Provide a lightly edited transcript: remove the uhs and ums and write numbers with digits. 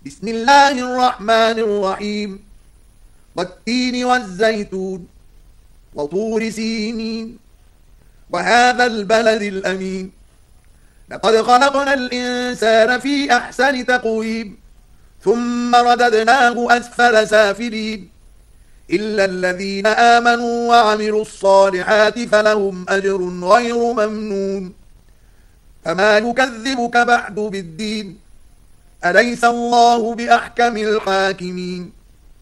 بسم الله الرحمن الرحيم والتين والزيتون وطور سينين وهذا البلد الأمين لقد خلقنا الإنسان في أحسن تقويم ثم رددناه أسفل سافلين إلا الذين آمنوا وعملوا الصالحات فلهم أجر غير ممنون فما يكذبك بعد بالدين أليس الله بأحكم الحاكمين